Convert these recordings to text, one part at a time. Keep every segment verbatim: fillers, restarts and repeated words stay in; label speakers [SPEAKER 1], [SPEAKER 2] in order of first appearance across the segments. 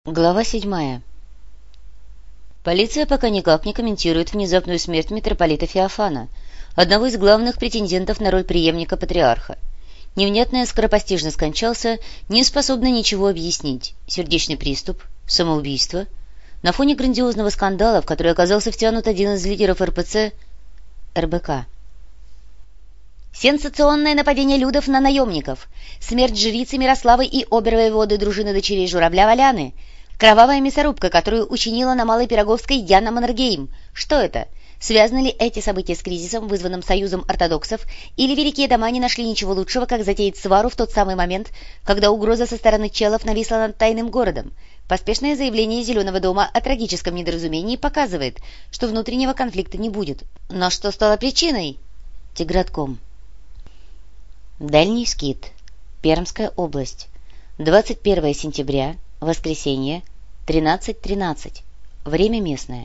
[SPEAKER 1] Глава седьмая. Полиция пока никак не комментирует внезапную смерть митрополита Феофана, одного из главных претендентов на роль преемника патриарха. Невнятно и скоропостижно скончался, не способный ничего объяснить. Сердечный приступ, самоубийство. На фоне грандиозного скандала, в который оказался втянут один из лидеров РПЦ эр бэ ка. Сенсационное нападение людов на наемников, смерть жрицы Мирославы и обер-воеводы дружины дочерей Журавля Валяны, кровавая мясорубка, которую учинила на Малой Пироговской Яна Маннергейм. Что это? Связаны ли эти события с кризисом, вызванным союзом ортодоксов, или великие дома не нашли ничего лучшего, как затеять свару в тот самый момент, когда угроза со стороны челов нависла над тайным городом? Поспешное заявление Зеленого дома о трагическом недоразумении показывает, что внутреннего конфликта не будет. Но что стало причиной? Тигратком. Дальний Скит, Пермская область, двадцать первое сентября, воскресенье, тринадцать тринадцать. Время местное.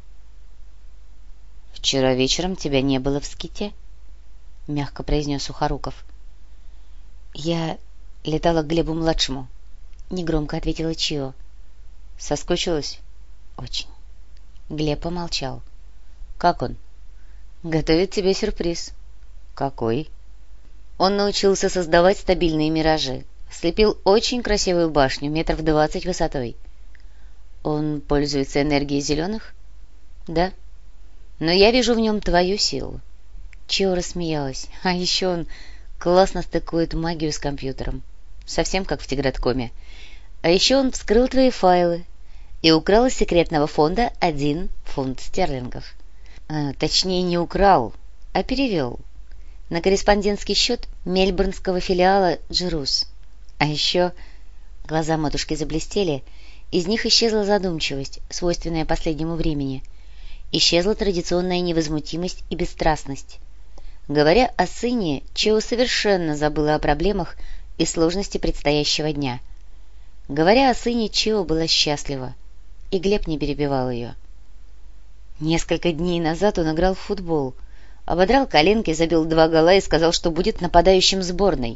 [SPEAKER 1] «Вчера вечером тебя не было в Ските?» — мягко произнес Сухоруков. «Я летала к Глебу-младшему», — негромко ответила Чио. «Соскучилась?» «Очень». Глеб помолчал. «Как он?» «Готовит тебе сюрприз». «Какой?» Он научился создавать стабильные миражи. Слепил очень красивую башню, метров двадцать высотой. Он пользуется энергией зеленых? Да. Но я вижу в нем твою силу. Чио рассмеялась. А еще он классно стыкует магию с компьютером. Совсем как в Тиграткоме. А еще он вскрыл твои файлы и украл из секретного фонда один фунт стерлингов. А, точнее, не украл, а перевел на корреспондентский счет мельбурнского филиала «Джерус». А еще глаза матушки заблестели, из них исчезла задумчивость, свойственная последнему времени. Исчезла традиционная невозмутимость и бесстрастность. Говоря о сыне, Чио совершенно забыла о проблемах и сложности предстоящего дня. Говоря о сыне, Чио была счастлива, и Глеб не перебивал ее. Несколько дней назад он играл в футбол, ободрал коленки, забил два гола и сказал, что будет нападающим сборной.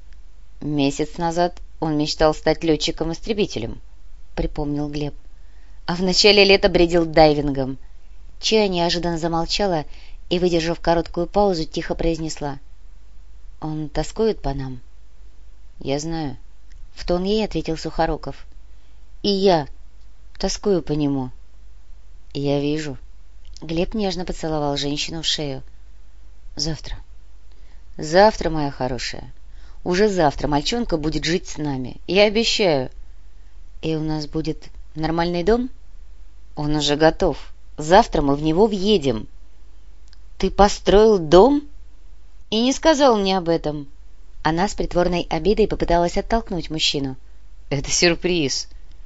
[SPEAKER 1] Месяц назад он мечтал стать летчиком-истребителем, припомнил Глеб. А в начале лета бредил дайвингом. Чиа неожиданно замолчала и, выдержав короткую паузу, тихо произнесла: «Он тоскует по нам?» «Я знаю», — в тон ей ответил Сухоруков. «И я тоскую по нему». «Я вижу». Глеб нежно поцеловал женщину в шею. «Завтра». «Завтра, моя хорошая. Уже завтра мальчонка будет жить с нами. Я обещаю». «И у нас будет нормальный дом?» «Он уже готов. Завтра мы в него въедем». «Ты построил дом?» «И не сказал мне об этом». Она с притворной обидой попыталась оттолкнуть мужчину. «Это сюрприз».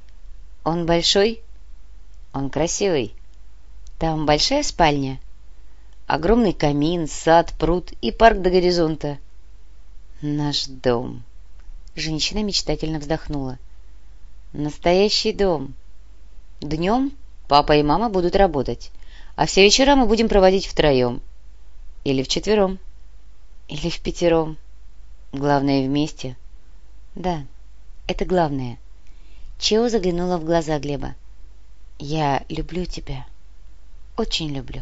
[SPEAKER 1] «Он большой?» «Он красивый». «Там большая спальня?» «Огромный камин, сад, пруд и парк до горизонта». «Наш дом». Женщина мечтательно вздохнула. «Настоящий дом. Днем папа и мама будут работать, а все вечера мы будем проводить втроем. Или вчетвером. Или в пятером. Главное, вместе». «Да, это главное». Чио заглянула в глаза Глеба. «Я люблю тебя. Очень люблю».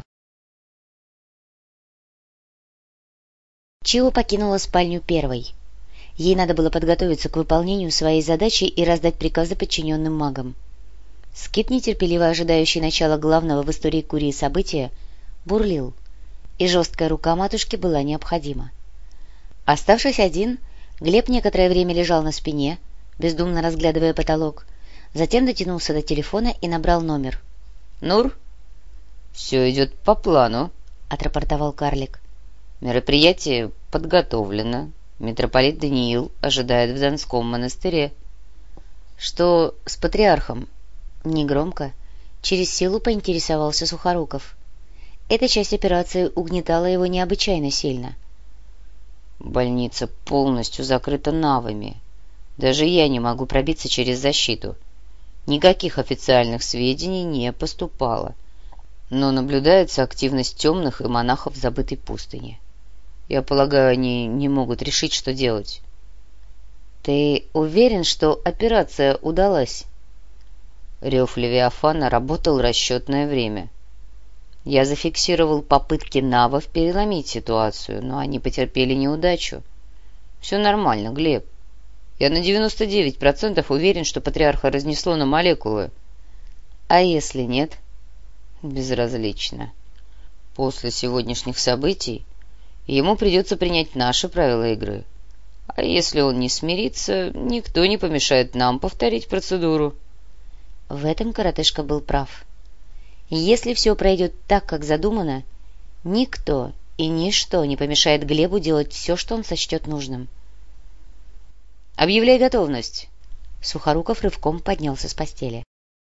[SPEAKER 1] Чио покинула спальню первой. Ей надо было подготовиться к выполнению своей задачи и раздать приказы подчиненным магам. Скит, нетерпеливо ожидающий начала главного в истории Курии события, бурлил, и жесткая рука матушки была необходима. Оставшись один, Глеб некоторое время лежал на спине, бездумно разглядывая потолок, затем дотянулся до телефона и набрал номер. «Нур?» «Все идет по плану», — отрапортовал карлик. «Мероприятие подготовлено. Митрополит Даниил ожидает в Донском монастыре». «Что с патриархом?» Негромко, через силу поинтересовался Сухоруков. Эта часть операции угнетала его необычайно сильно. «Больница полностью закрыта навами. Даже я не могу пробиться через защиту. Никаких официальных сведений не поступало. Но наблюдается активность темных и монахов в забытой пустыне. Я полагаю, они не могут решить, что делать». «Ты уверен, что операция удалась?»
[SPEAKER 2] Рев Левиафана работал расчетное время. Я зафиксировал попытки навов переломить ситуацию, но они потерпели неудачу. Все нормально, Глеб. Я на девяносто девять процентов уверен, что патриарха разнесло на молекулы. А если нет? Безразлично. После сегодняшних событий ему придется принять наши правила игры. А если он не смирится, никто не помешает нам повторить процедуру.
[SPEAKER 1] В этом коротышка был прав. Если все пройдет так, как задумано, никто и ничто не помешает Глебу делать все, что он сочтет нужным.
[SPEAKER 2] «Объявляй готовность!»
[SPEAKER 1] Сухоруков рывком поднялся с постели.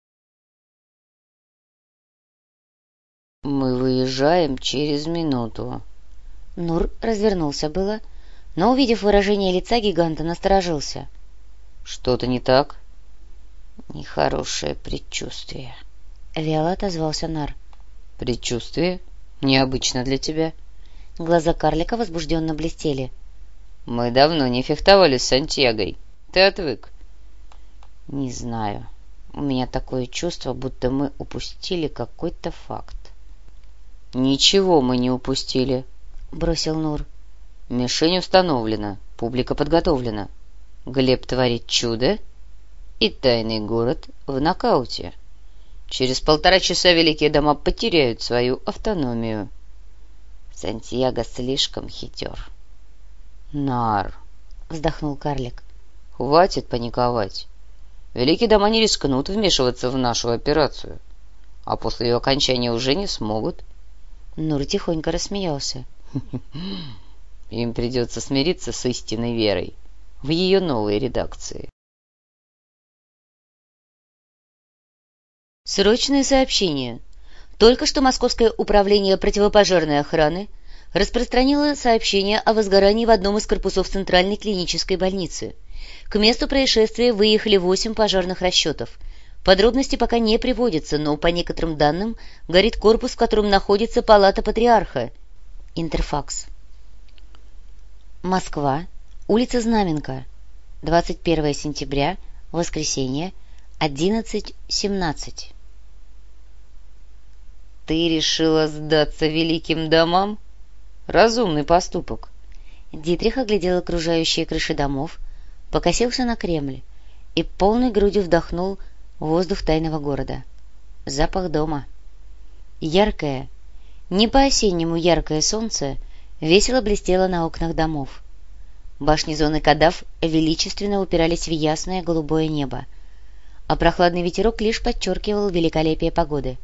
[SPEAKER 2] «Мы выезжаем через минуту».
[SPEAKER 1] Нур развернулся было, но, увидев выражение лица гиганта, насторожился.
[SPEAKER 2] «Что-то не так?»
[SPEAKER 1] «Нехорошее предчувствие», — вяло отозвался Нар.
[SPEAKER 2] «Предчувствие? Необычно для тебя».
[SPEAKER 1] Глаза карлика возбужденно блестели.
[SPEAKER 2] «Мы давно не фехтовали с Сантьягой. Ты отвык».
[SPEAKER 1] «Не знаю. У меня такое чувство, будто мы упустили какой-то факт».
[SPEAKER 2] «Ничего мы не упустили»,
[SPEAKER 1] — бросил Нур.
[SPEAKER 2] «Мишень установлена, публика подготовлена. Глеб творит чудо, и тайный город в нокауте. Через полтора часа великие дома потеряют свою автономию».
[SPEAKER 1] «Сантьяго слишком хитер».
[SPEAKER 2] «Нар»,
[SPEAKER 1] — вздохнул карлик.
[SPEAKER 2] «Хватит паниковать. Великие дома не рискнут вмешиваться в нашу операцию, а после ее окончания уже не смогут».
[SPEAKER 1] Нур тихонько рассмеялся.
[SPEAKER 2] «Им придется смириться с истинной верой в ее новой редакции».
[SPEAKER 1] Срочное сообщение. Только что Московское управление противопожарной охраны распространило сообщение о возгорании в одном из корпусов Центральной клинической больницы. К месту происшествия выехали восемь пожарных расчетов. Подробности пока не приводятся, но по некоторым данным горит корпус, в котором находится палата патриарха. Интерфакс. Москва. Улица Знаменка. двадцать первое сентября. Воскресенье. одиннадцать семнадцать.
[SPEAKER 2] «Ты решила сдаться великим домам? Разумный поступок».
[SPEAKER 1] Дитрих оглядел окружающие крыши домов, покосился на Кремль и полной грудью вдохнул воздух тайного города. Запах дома. Яркое, не по-осеннему яркое солнце весело блестело на окнах домов. Башни зоны Кадав величественно упирались в ясное голубое небо, а прохладный ветерок лишь подчеркивал великолепие погоды.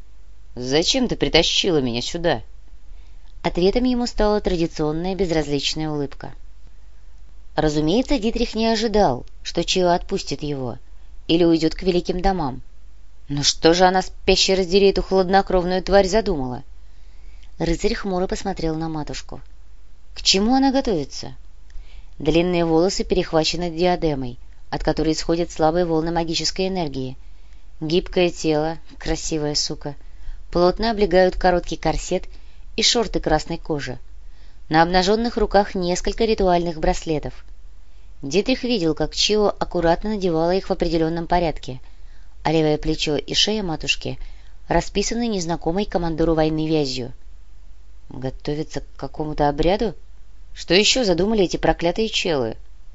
[SPEAKER 2] «Зачем ты притащила меня сюда?»
[SPEAKER 1] Ответом ему стала традиционная безразличная улыбка. Разумеется, Дитрих не ожидал, что Чио отпустит его или уйдет к великим домам. Но что же она, спящая раздери, эту хладнокровную тварь задумала? Рыцарь хмуро посмотрел на матушку. К чему она готовится? Длинные волосы перехвачены диадемой, от которой исходят слабые волны магической энергии. Гибкое тело, красивая сука, плотно облегают короткий корсет и шорты красной кожи. На обнаженных руках несколько ритуальных браслетов. Дитрих видел, как Чио аккуратно надевала их в определенном порядке, а левое плечо и шея матушки расписаны незнакомой командору войны вязью. Готовится к какому-то обряду? Что еще задумали эти проклятые челы?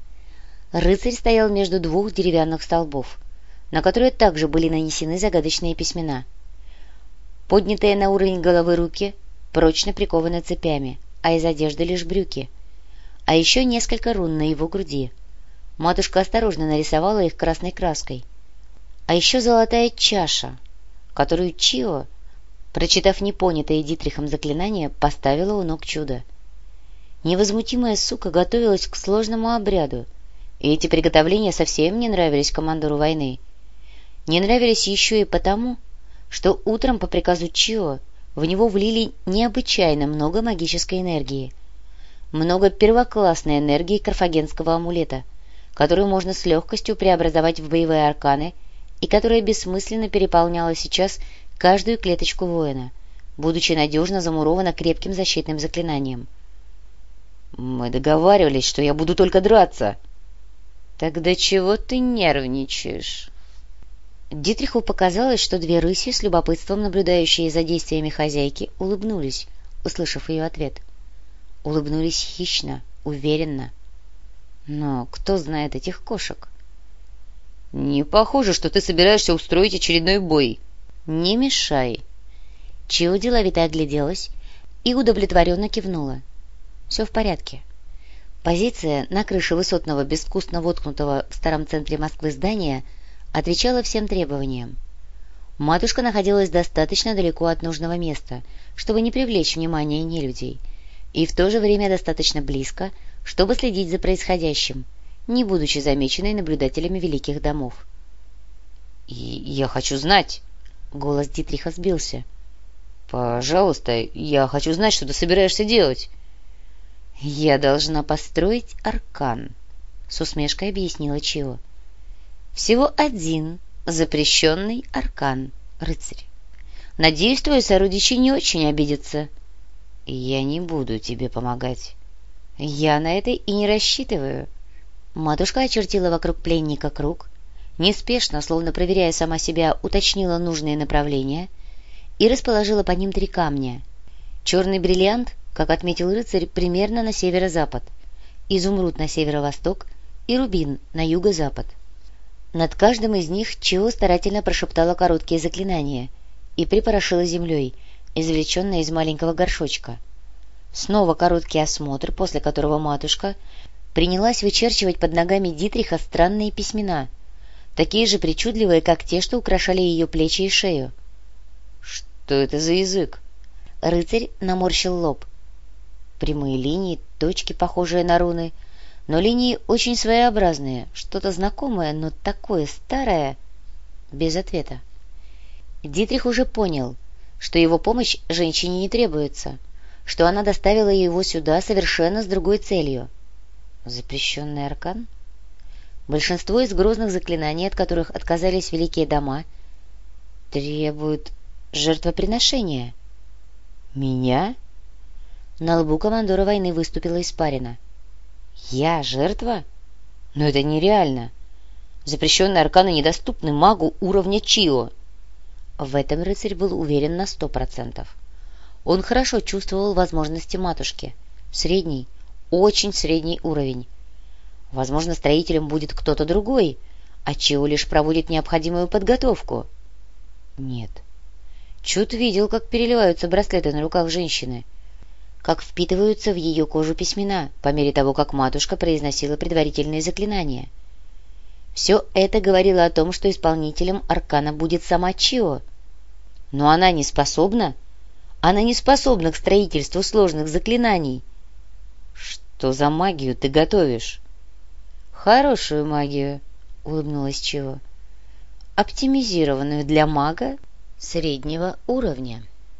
[SPEAKER 1] Рыцарь стоял между двух деревянных столбов, на которые также были нанесены загадочные письмена. Поднятые на уровень головы руки прочно прикованы цепями, а из одежды лишь брюки. А еще несколько рун на его груди. Матушка осторожно нарисовала их красной краской. А еще золотая чаша, которую Чио, прочитав непонятое Дитрихом заклинание, поставила у ног чуда. Невозмутимая сука готовилась к сложному обряду, и эти приготовления совсем не нравились командору войны. Не нравились еще и потому, что утром по приказу Чио в него влили необычайно много магической энергии. Много первоклассной энергии карфагенского амулета, которую можно с легкостью преобразовать в боевые арканы и которая бессмысленно переполняла сейчас каждую клеточку воина, будучи надежно замурована крепким защитным заклинанием.
[SPEAKER 2] «Мы договаривались, что я буду только драться».
[SPEAKER 1] «Тогда чего ты нервничаешь?» Дитриху показалось, что две рыси, с любопытством наблюдающие за действиями хозяйки, улыбнулись, услышав ее ответ. Улыбнулись хищно, уверенно. Но кто знает этих кошек?
[SPEAKER 2] «Не похоже, что ты собираешься устроить очередной бой».
[SPEAKER 1] «Не мешай». Чио деловито огляделась и удовлетворенно кивнула. «Все в порядке». Позиция на крыше высотного, безвкусно воткнутого в старом центре Москвы здания отвечала всем требованиям. Матушка находилась достаточно далеко от нужного места, чтобы не привлечь внимания нелюдей, и в то же время достаточно близко, чтобы следить за происходящим, не будучи замеченной наблюдателями великих домов.
[SPEAKER 2] «И я хочу знать...»
[SPEAKER 1] Голос Дитриха сбился.
[SPEAKER 2] «Пожалуйста, я хочу знать, что ты собираешься делать».
[SPEAKER 1] «Я должна построить аркан», — с усмешкой объяснила Чио. «Всего один запрещенный аркан, рыцарь. Надеюсь, твой сородичи не очень обидятся». «Я не буду тебе помогать». «Я на это и не рассчитываю». Матушка очертила вокруг пленника круг, неспешно, словно проверяя сама себя, уточнила нужные направления и расположила по ним три камня. Черный бриллиант, как отметил рыцарь, примерно на северо-запад, изумруд на северо-восток и рубин на юго-запад. Над каждым из них Чио старательно прошептала короткие заклинания и припорошила землей, извлеченной из маленького горшочка. Снова короткий осмотр, после которого матушка принялась вычерчивать под ногами Дитриха странные письмена, такие же причудливые, как те, что украшали ее плечи и шею.
[SPEAKER 2] «Что это за язык?»
[SPEAKER 1] Рыцарь наморщил лоб. Прямые линии, точки, похожие на руны, но линии очень своеобразные, что-то знакомое, но такое старое. Без ответа. Дитрих уже понял, что его помощь женщине не требуется, что она доставила его сюда совершенно с другой целью. Запрещенный аркан? Большинство из грозных заклинаний, от которых отказались великие дома, требуют жертвоприношения. «Меня?» На лбу командора войны выступила испарина. «Я жертва? Но это нереально. Запрещенные арканы недоступны магу уровня Чио». В этом рыцарь был уверен на сто процентов. Он хорошо чувствовал возможности матушки. Средний, очень средний уровень. Возможно, строителем будет кто-то другой, а Чио лишь проводит необходимую подготовку. Нет. Чуд видел, как переливаются браслеты на руках женщины, как впитываются в ее кожу письмена по мере того, как матушка произносила предварительные заклинания. Все это говорило о том, что исполнителем аркана будет сама Чио. Но она не способна. Она не способна к строительству сложных заклинаний. «Что за магию ты готовишь?» «Хорошую магию», — улыбнулась Чио. «Оптимизированную для мага среднего уровня».